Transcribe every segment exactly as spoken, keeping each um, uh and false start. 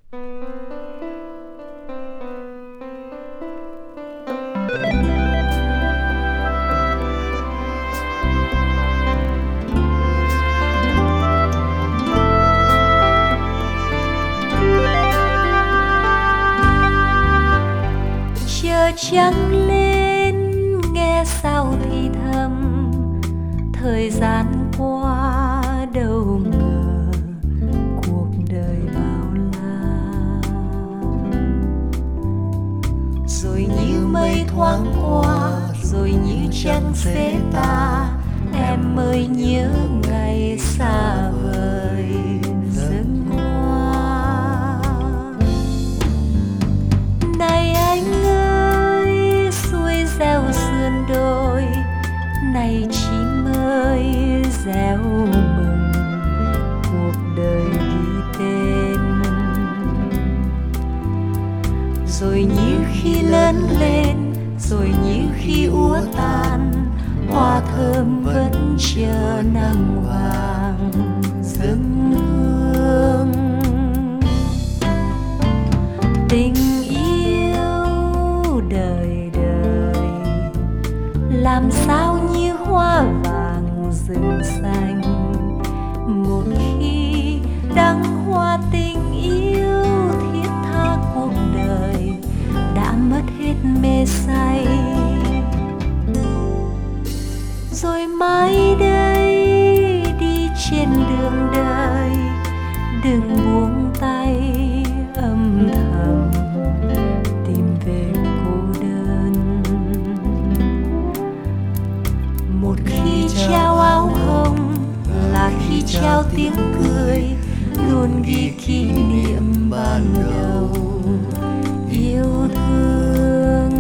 Chờ trăng lên nghe sao thì thầm, thời gian qua đâu ngờ cuộc đời bao la. Rồi như mây thoáng qua, rồi như trăng sẽ tà, em mới nhớ ngày xa vời dâng hoa. Này anh ơi, xuôi reo sườn đồi, này chim ơi réo mừng cuộc đời ghi tên. Rồi như khi lớn lên, rồi như khi úa tàn, hoa thơm vẫn chờ nắng vàng dâng hương. Tình yêu đời đời làm sao như hoa vàng rừng xanh. Một khi đăng hoa tình yêu thiết tha, cuộc đời đã mất hết mê say. Rồi mai đây đi trên đường đời, đừng buông tay âm thầm tìm về cô đơn. Một khi trao áo hồng là khi trao tiếng cười, luôn ghi kỷ niệm ban đầu yêu thương.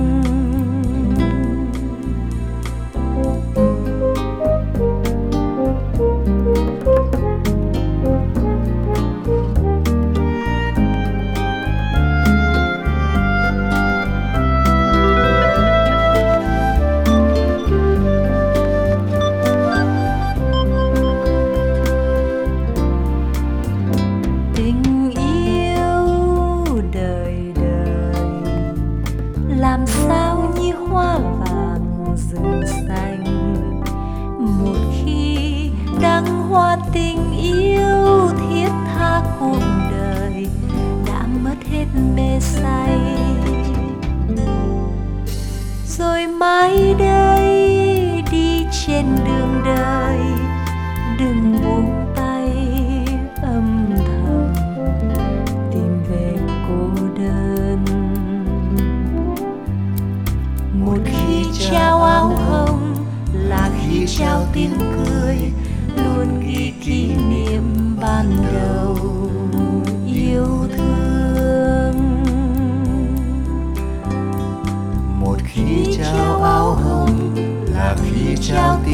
Làm sao như hoa vàng rừng xanh. Một khi đăng hoa tình yêu thiết tha, cuộc đời đã mất hết mê say. Rồi mai đây đi trên đường đời, đừng buông tay âm thầm tìm về cô đơn. Một khi trao áo hồng là khi trao tiếng cười, luôn ghi kỷ niệm ban đầu yêu thương. Một khi trao áo hồng là khi trao